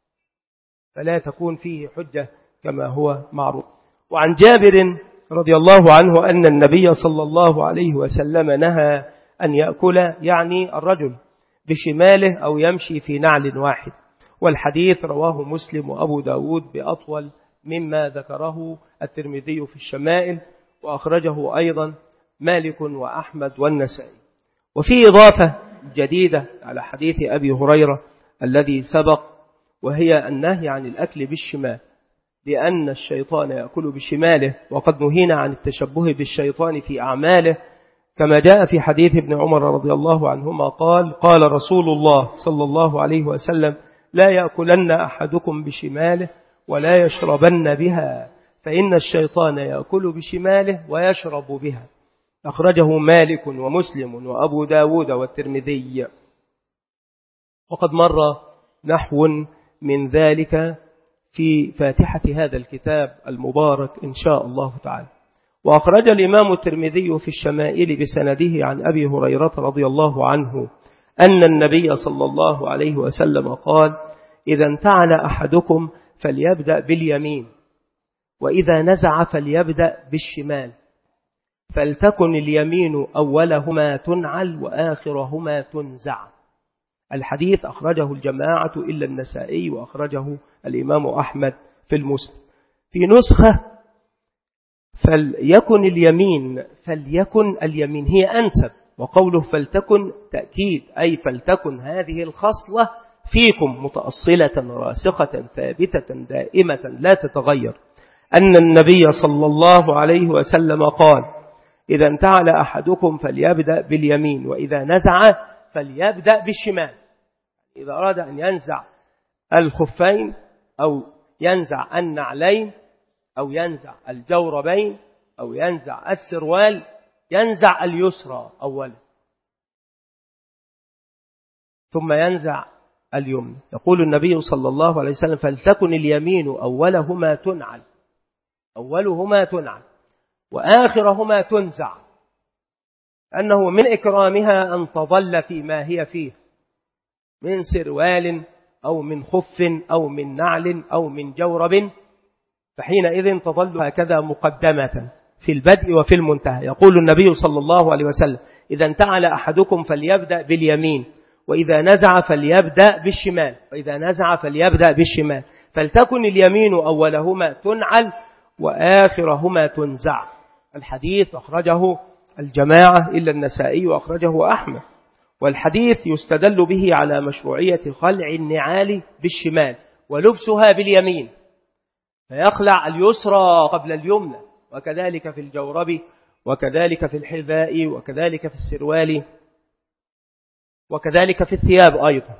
فلا تكون فيه حجة كما هو معروف. وعن جابر رضي الله عنه أن النبي صلى الله عليه وسلم نهى أن يأكل، يعني الرجل، بشماله أو يمشي في نعل واحد. والحديث رواه مسلم وأبو داود بأطول مما ذكره الترمذي في الشمائل، وأخرجه أيضا مالك وأحمد والنسائي. وفي إضافة جديدة على حديث أبي هريرة الذي سبق، وهي النهي عن الأكل بالشمال، لأن الشيطان يأكل بشماله، وقد نهينا عن التشبه بالشيطان في أعماله، كما جاء في حديث ابن عمر رضي الله عنهما قال: قال رسول الله صلى الله عليه وسلم: لا يأكلن أحدكم بشماله ولا يشربن بها، فإن الشيطان يأكل بشماله ويشرب بها. أخرجه مالك ومسلم وأبو داود والترمذي. وقد مر نحو من ذلك في فاتحة هذا الكتاب المبارك إن شاء الله تعالى. وأخرج الإمام الترمذي في الشمائل بسنده عن أبي هريرة رضي الله عنه أن النبي صلى الله عليه وسلم قال: إذا انتعل أحدكم فليبدأ باليمين، وإذا نزع فليبدأ بالشمال، فلتكن اليمين أولهما تنعل وآخرهما تنزع. الحديث أخرجه الجماعة إلا النسائي، وأخرجه الإمام أحمد في المسند. في نسخة فليكن اليمين هي أنسب، وقوله فلتكن تأكيد، أي فلتكن هذه الخصلة فيكم متأصلة راسخة ثابتة دائمة لا تتغير. أن النبي صلى الله عليه وسلم قال: إذا انتعل أحدكم فليبدأ باليمين، وإذا نزع فليبدأ بالشمال. إذا أراد أن ينزع الخفين أو ينزع النعلين أو ينزع الجوربين أو ينزع السروال، ينزع اليسرى أولا ثم ينزع اليمنى. يقول النبي صلى الله عليه وسلم: فلتكن اليمين أولهما تنعل وآخرهما تنزع، أنه من إكرامها أن تظل فيما هي فيه من سروال أو من خف أو من نعل أو من جورب، فحينئذ تظل هكذا مقدمة في البدء وفي المنتهى. يقول النبي صلى الله عليه وسلم: إذا انتعل أحدكم فليبدأ باليمين، وإذا نزع فليبدأ بالشمال، فلتكن اليمين أولهما تنعل وآخرهما تنزع. الحديث أخرجه الجماعة إلا النسائي، وأخرجه أحمد. والحديث يستدل به على مشروعية خلع النعال بالشمال ولبسها باليمين، فيخلع اليسرى قبل اليمنى، وكذلك في الجورب، وكذلك في الحذاء، وكذلك في السروال، وكذلك في الثياب أيضا،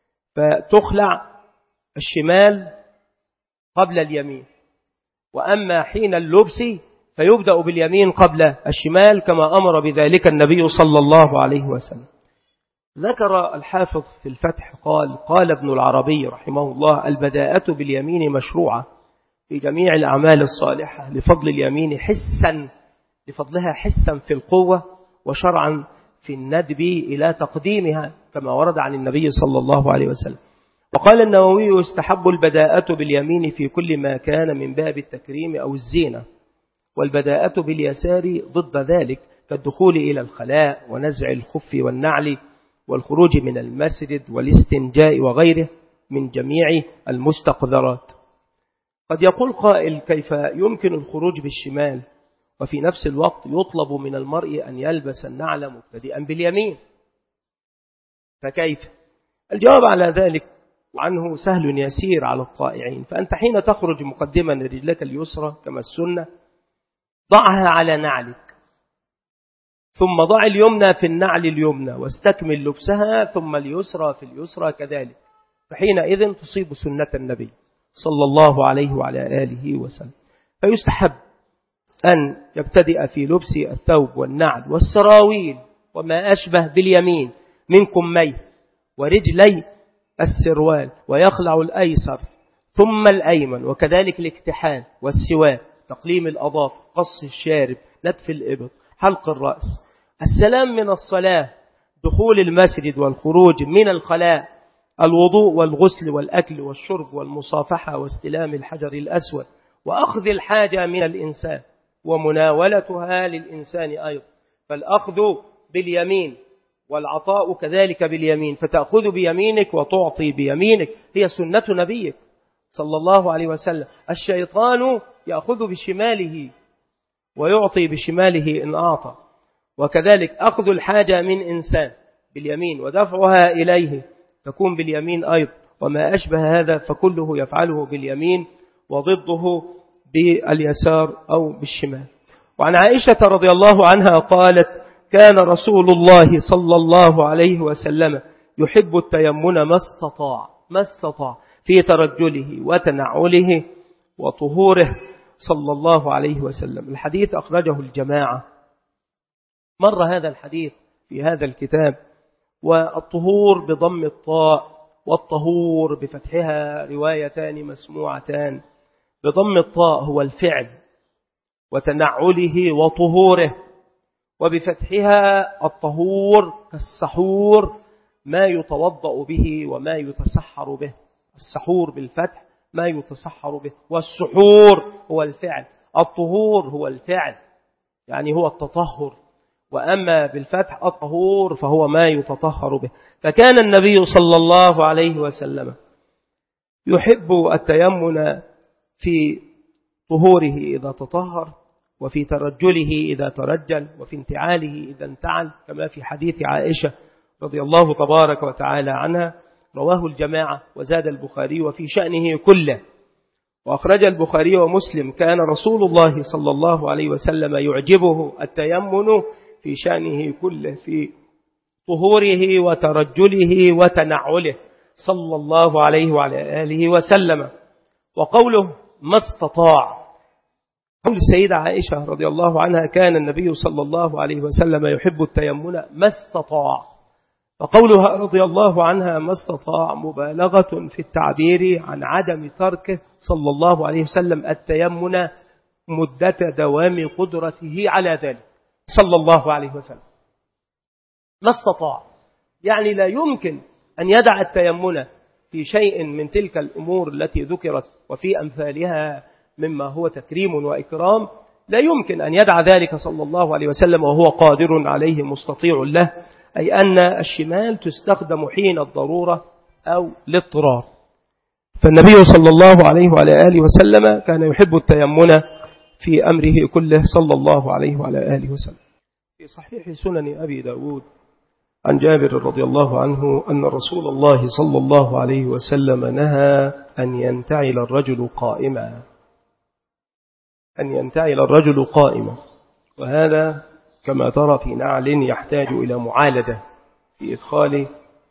فتخلع الشمال قبل اليمين. وأما حين اللبس فيبدأ باليمين قبل الشمال، كما أمر بذلك النبي صلى الله عليه وسلم. ذكر الحافظ في الفتح قال ابن العربي رحمه الله: البداءة باليمين مشروعة في جميع الأعمال الصالحة، لفضل اليمين لفضلها حسا في القوة، وشرعا في الندب إلى تقديمها، كما ورد عن النبي صلى الله عليه وسلم. وقال النووي: يستحب البداءة باليمين في كل ما كان من باب التكريم أو الزينة، والبداءة باليسار ضد ذلك، كالدخول إلى الخلاء ونزع الخف والنعل والخروج من المسجد والاستنجاء وغيره من جميع المستقذرات. قد يقول قائل: كيف يمكن الخروج بالشمال وفي نفس الوقت يطلب من المرء أن يلبس النعل مبتدئا باليمين؟ فكيف؟ الجواب على ذلك عنه سهل يسير على الطائعين. فأنت حين تخرج مقدما رجلك اليسرى كما السنة، ضعها على نعلك، ثم ضع اليمنى في النعل اليمنى واستكمل لبسها، ثم اليسرى في اليسرى كذلك، فحينئذ تصيب سنة النبي صلى الله عليه وعلى آله وسلم. فيستحب أن يبتدئ في لبس الثوب والنعل والسراويل وما أشبه باليمين من كميه ورجلي السروال، ويخلع الأيسر ثم الأيمن، وكذلك الاكتحال والسواك، تقليم الأظافر، قص الشارب، نتف الإبط، حلق الرأس، السلام من الصلاة، دخول المسجد والخروج من الخلاء، الوضوء والغسل والأكل والشرب والمصافحة واستلام الحجر الأسود، وأخذ الحاجة من الإنسان ومناولتها للإنسان أيضا، فالأخذ باليمين والعطاء كذلك باليمين، فتأخذ بيمينك وتعطي بيمينك، هي سنة نبيك صلى الله عليه وسلم. الشيطان يأخذ بشماله ويعطي بشماله إن أعطى، وكذلك أخذ الحاجة من إنسان باليمين ودفعها إليه تكون باليمين أيضا، وما أشبه هذا فكله يفعله باليمين، وضده باليسار أو بالشمال. وعن عائشة رضي الله عنها قالت: كان رسول الله صلى الله عليه وسلم يحب التيمن ما استطاع في ترجله وتنعله وطهوره صلى الله عليه وسلم. الحديث أخرجه الجماعة. مر هذا الحديث في هذا الكتاب. والطهور بضم الطاء والطهور بفتحها روايتان مسموعتان. بضم الطاء هو الفعل، وتنعله وطهوره. وبفتحها الطهور كالسحور ما يتوضأ به وما يتسحر به. السحور بالفتح ما يتسحر به، والسحور هو الفعل، الطهور هو الفعل يعني هو التطهر، وأما بالفتح الطهور فهو ما يتطهر به. فكان النبي صلى الله عليه وسلم يحب التيمن في طهوره إذا تطهر، وفي ترجله إذا ترجل، وفي انتعاله إذا انتعل، كما في حديث عائشة رضي الله تبارك وتعالى عنها رواه الجماعة وزاد البخاري وفي شأنه كله. وأخرج البخاري ومسلم كان رسول الله صلى الله عليه وسلم يعجبه التيمن في شأنه كله، في طهوره وترجله وتنعله صلى الله عليه وعلى آله وسلم. وقوله ما استطاع، قول السيدة عائشة رضي الله عنها كان النبي صلى الله عليه وسلم يحب التيمن ما استطاع، وقولها رضي الله عنها ما استطاع مبالغة في التعبير عن عدم تركه صلى الله عليه وسلم التيمن مدة دوام قدرته على ذلك صلى الله عليه وسلم. ما استطاع يعني لا يمكن أن يدع التيمن في شيء من تلك الأمور التي ذكرت وفي أمثالها مما هو تكريم وإكرام، لا يمكن أن يدع ذلك صلى الله عليه وسلم وهو قادر عليه مستطيع له، أي أن الشمال تستخدم حين الضرورة أو الاضطرار. فالنبي صلى الله عليه وعلى آله وسلم كان يحب التيمن في أمره كله صلى الله عليه وعلى آله وسلم. في صحيح سنن أبي داود عن جابر رضي الله عنه أن رسول الله صلى الله عليه وسلم نهى أن ينتعل الرجل قائما، أن ينتعل الرجل قائما، وهذا كما ترى في نعل يحتاج إلى معالجة في إدخال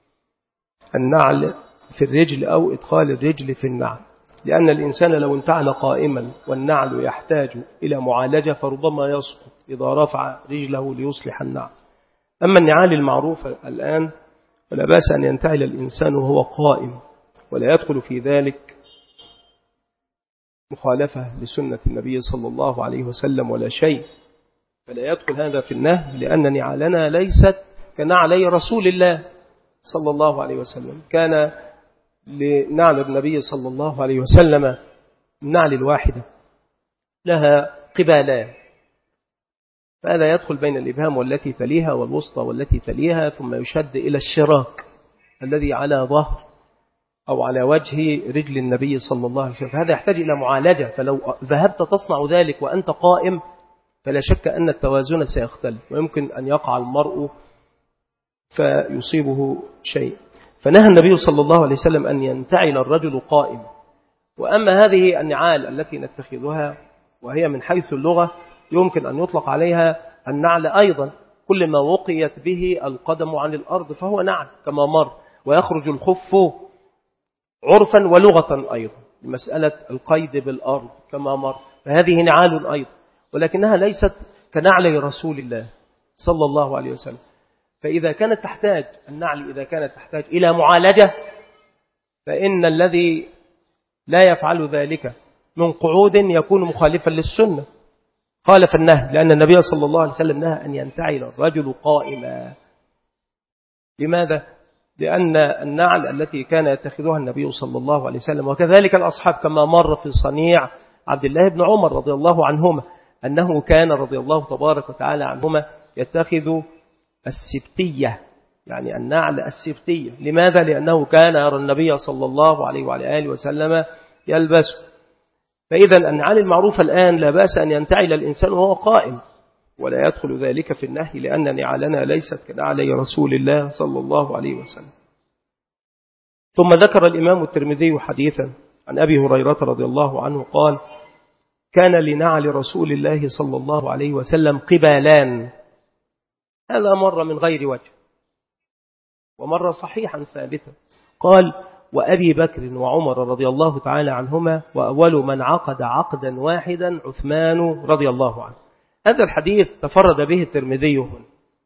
النعل في الرجل أو إدخال الرجل في النعل، لأن الإنسان لو انتعل قائما والنعل يحتاج إلى معالجة فربما يسقط إذا رفع رجله ليصلح النعل. أما النعال المعروفة الآن فلا بأس أن ينتعل الإنسان وهو قائم، ولا يدخل في ذلك مخالفة لسنة النبي صلى الله عليه وسلم ولا شيء، فلا يدخل هذا في النهي، لأن نعالنا ليست كنعلي رسول الله صلى الله عليه وسلم. كان لنعل النبي صلى الله عليه وسلم النعل الواحدة لها قبالان، فهذا يدخل بين الإبهام والتي تليها والوسطى والتي تليها، ثم يشد إلى الشراك الذي على ظهر أو على وجه رجل النبي صلى الله عليه وسلم، فهذا يحتاج إلى معالجة. فلو ذهبت تصنع ذلك وأنت قائم فلا شك أن التوازن سيختلف، ويمكن أن يقع المرء فيصيبه شيء. فنهى النبي صلى الله عليه وسلم أن ينتعل الرجل قائم. وأما هذه النعال التي نتخذها وهي من حيث اللغة يمكن أن يطلق عليها النعل أيضا، كل ما وقيت به القدم عن الأرض فهو نعل كما مر، ويخرج الخف عرفا ولغة أيضا مسألة القيد بالأرض كما مر، فهذه نعال أيضا، ولكنها ليست كنعل رسول الله صلى الله عليه وسلم. فإذا كانت تحتاج النعل إذا كانت تحتاج إلى معالجة، فإن الذي لا يفعل ذلك من قعود يكون مخالفا للسنة، خالف النهي، لأن النبي صلى الله عليه وسلم نهى أن ينتعل الرجل قائما. لماذا؟ لأن النعل التي كان يتخذها النبي صلى الله عليه وسلم وكذلك الأصحاب كما مر في صنيع عبد الله بن عمر رضي الله عنهما أنه كان رضي الله تبارك وتعالى عنهما يتخذ السبتية، يعني النعل السبتية. لماذا؟ لأنه كان يرى النبي صلى الله عليه وعلى آله وسلم يلبسه. فإذا النعال المعروفة الآن لا بأس أن ينتعل الإنسان وهو قائم، ولا يدخل ذلك في النهي، لأن نعالنا ليست كنعلي رسول الله صلى الله عليه وسلم. ثم ذكر الإمام الترمذي حديثا عن أبي هريرة رضي الله عنه قال: كان لنعل رسول الله صلى الله عليه وسلم قبالان. هذا مر من غير وجه ومر صحيحا ثابتا. قال: وأبي بكر وعمر رضي الله تعالى عنهما، وأول من عقد عقدا واحدا عثمان رضي الله عنه. هذا الحديث تفرد به الترمذي هنا،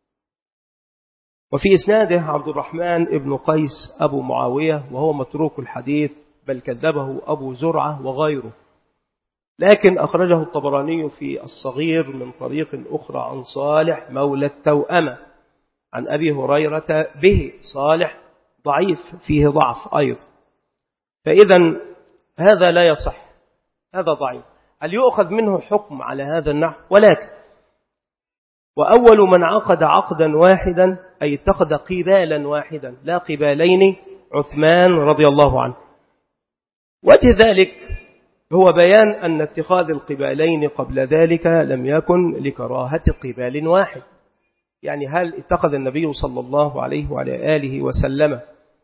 وفي إسناده عبد الرحمن ابن قيس أبو معاوية، وهو متروك الحديث بل كذبه أبو زرعة وغيره. لكن أخرجه الطبراني في الصغير من طريق أخرى عن صالح مولى التوأمة عن أبي هريرة به. صالح ضعيف، فيه ضعف أيضا، فإذا هذا لا يصح، هذا ضعيف. هل يؤخذ منه حكم على هذا النحو؟ ولكن وأول من عقد عقدا واحدا أي اتخذ قبالا واحدا لا قبالين عثمان رضي الله عنه. وجه ذلك هو بيان أن اتخاذ القبالين قبل ذلك لم يكن لكراهة قبال واحد. يعني هل اتخذ النبي صلى الله عليه وعلى آله وسلم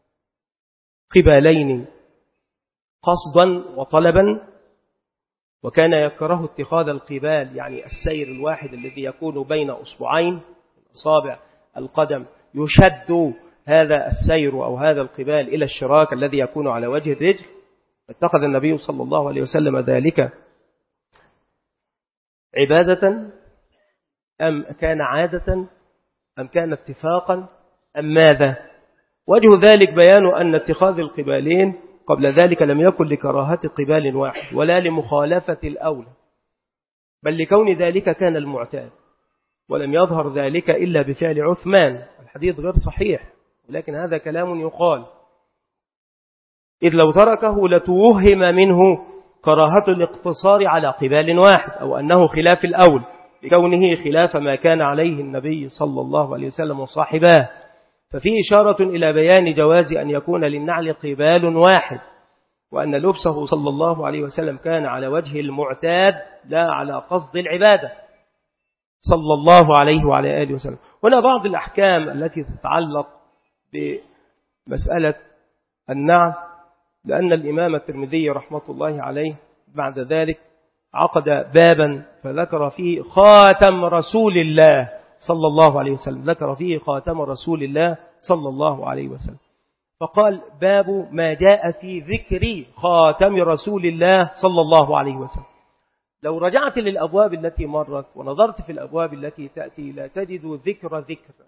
قبالين قصدا وطلبا؟ وكان يكره اتخاذ القبال يعني السير الواحد الذي يكون بين أصبعين أصابع القدم، يشد هذا السير أو هذا القبال إلى الشراك الذي يكون على وجه الرجل. اتخذ النبي صلى الله عليه وسلم ذلك عبادة أم كان عادة أم كان اتفاقا أم ماذا؟ وجه ذلك بيان أن اتخاذ القبالين قبل ذلك لم يكن لكراهة قبال واحد ولا لمخالفة الأولى، بل لكون ذلك كان المعتاد، ولم يظهر ذلك إلا بفعل عثمان. الحديث غير صحيح، ولكن هذا كلام يقال، إذ لو تركه لتوهم منه كراهة الاقتصار على قبال واحد أو أنه خلاف الأول لكونه خلاف ما كان عليه النبي صلى الله عليه وسلم وصاحباه. ففي إشارة إلى بيان جواز أن يكون للنعل قبال واحد، وأن لبسه صلى الله عليه وسلم كان على وجه المعتاد لا على قصد العبادة صلى الله عليه وعلى آله وسلم. هنا بعض الأحكام التي تتعلق بمسألة النعل، لأن الإمام الترمذي رحمة الله عليه بعد ذلك عقد بابا فذكر فيه خاتم رسول الله صلى الله عليه وسلم، ذكر فيه خاتم رسول الله صلى الله عليه وسلم، فقال باب ما جاء في ذكر خاتم رسول الله صلى الله عليه وسلم. لو رجعت للأبواب التي مرت ونظرت في الأبواب التي تأتي لا تجد ذكر،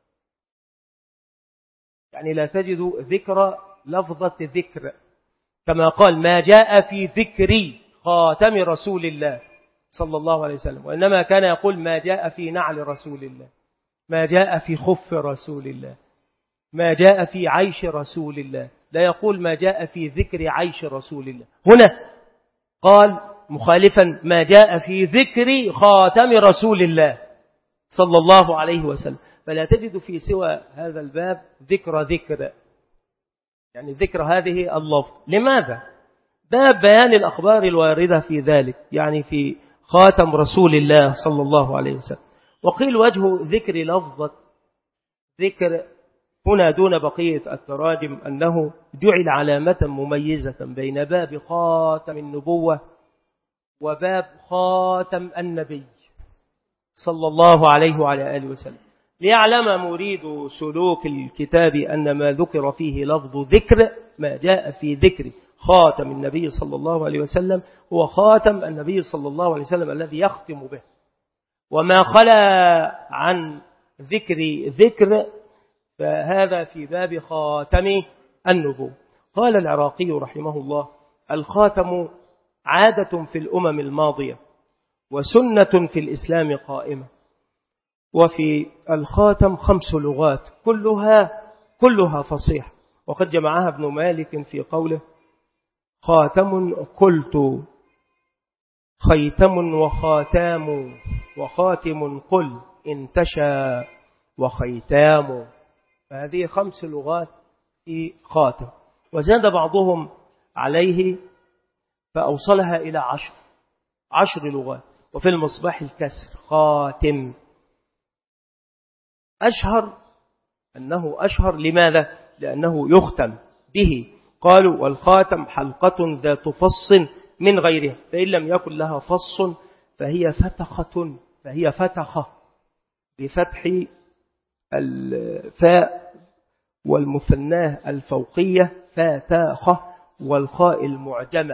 يعني لا تجد ذكر لفظة ذكر، كما قال ما جاء في ذكر خاتم رسول الله صلى الله عليه وسلم، وإنما كان يقول ما جاء في نعل رسول الله، ما جاء في خف رسول الله، ما جاء في عيش رسول الله، لا يقول ما جاء في ذكر عيش رسول الله. هنا قال مخالفا ما جاء في ذكر خاتم رسول الله صلى الله عليه وسلم، فلا تجد في سوى هذا الباب ذكر، يعني ذكر هذه اللفظ. لماذا؟ باب بيان الأخبار الواردة في ذلك، يعني في خاتم رسول الله صلى الله عليه وسلم. وقيل وجه ذكر لفظة ذكر هنا دون بقية التراجم أنه جعل علامة مميزة بين باب خاتم النبوة وباب خاتم النبي صلى الله عليه وعلى آله وسلم، ليعلم مريد سلوك الكتاب أن ما ذكر فيه لفظ ذكر ما جاء في ذكر خاتم النبي صلى الله عليه وسلم هو خاتم النبي صلى الله عليه وسلم الذي يختم به، وما خلا عن ذكر فهذا في باب خاتم النبوة. قال العراقي رحمه الله الخاتم عادة في الأمم الماضية وسنة في الإسلام قائمة، وفي الخاتم 5 لغات كلها فصيحة، وقد جمعها ابن مالك في قوله خاتم قلت خيتم وخاتام وخاتم قل انتشى وخيتام، فهذه 5 لغات في خاتم، وزاد بعضهم عليه فأوصلها إلى 10 لغات. وفي المصباح الكسر خاتم أنه أشهر. لماذا؟ لأنه يختم به. قالوا والخاتم حلقة ذات فص من غيرها، فإن لم يكن لها فص فهي فتخة بفتح الفاء والمثناه الفوقية فتاخة، والخاء المعجمة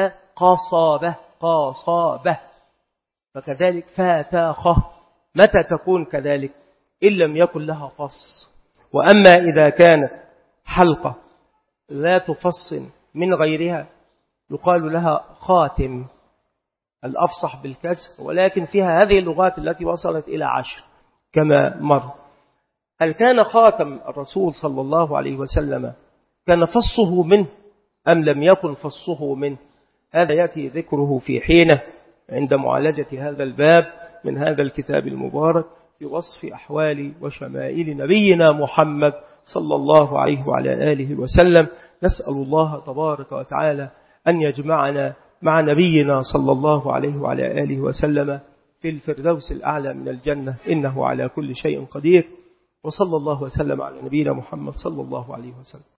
قاصابة، فكذلك فتاخة متى تكون كذلك؟ إن لم يكن لها فص. وأما إذا كانت حلقة ذات فص من غيرها يقال لها خاتم، الأفصح بالكسر، ولكن فيها هذه اللغات التي وصلت إلى 10 كما مر. هل كان خاتم الرسول صلى الله عليه وسلم كان فصه منه أم لم يكن فصه منه؟ هذا يأتي ذكره في حينه عند معالجة هذا الباب من هذا الكتاب المبارك في وصف أحوال وشمائل نبينا محمد صلى الله عليه وعلى آله وسلم. نسأل الله تبارك وتعالى أن يجمعنا مع نبينا صلى الله عليه وعلى آله وسلم في الفردوس الأعلى من الجنة، إنه على كل شيء قدير. وصلى الله وسلم على نبينا محمد صلى الله عليه وسلم.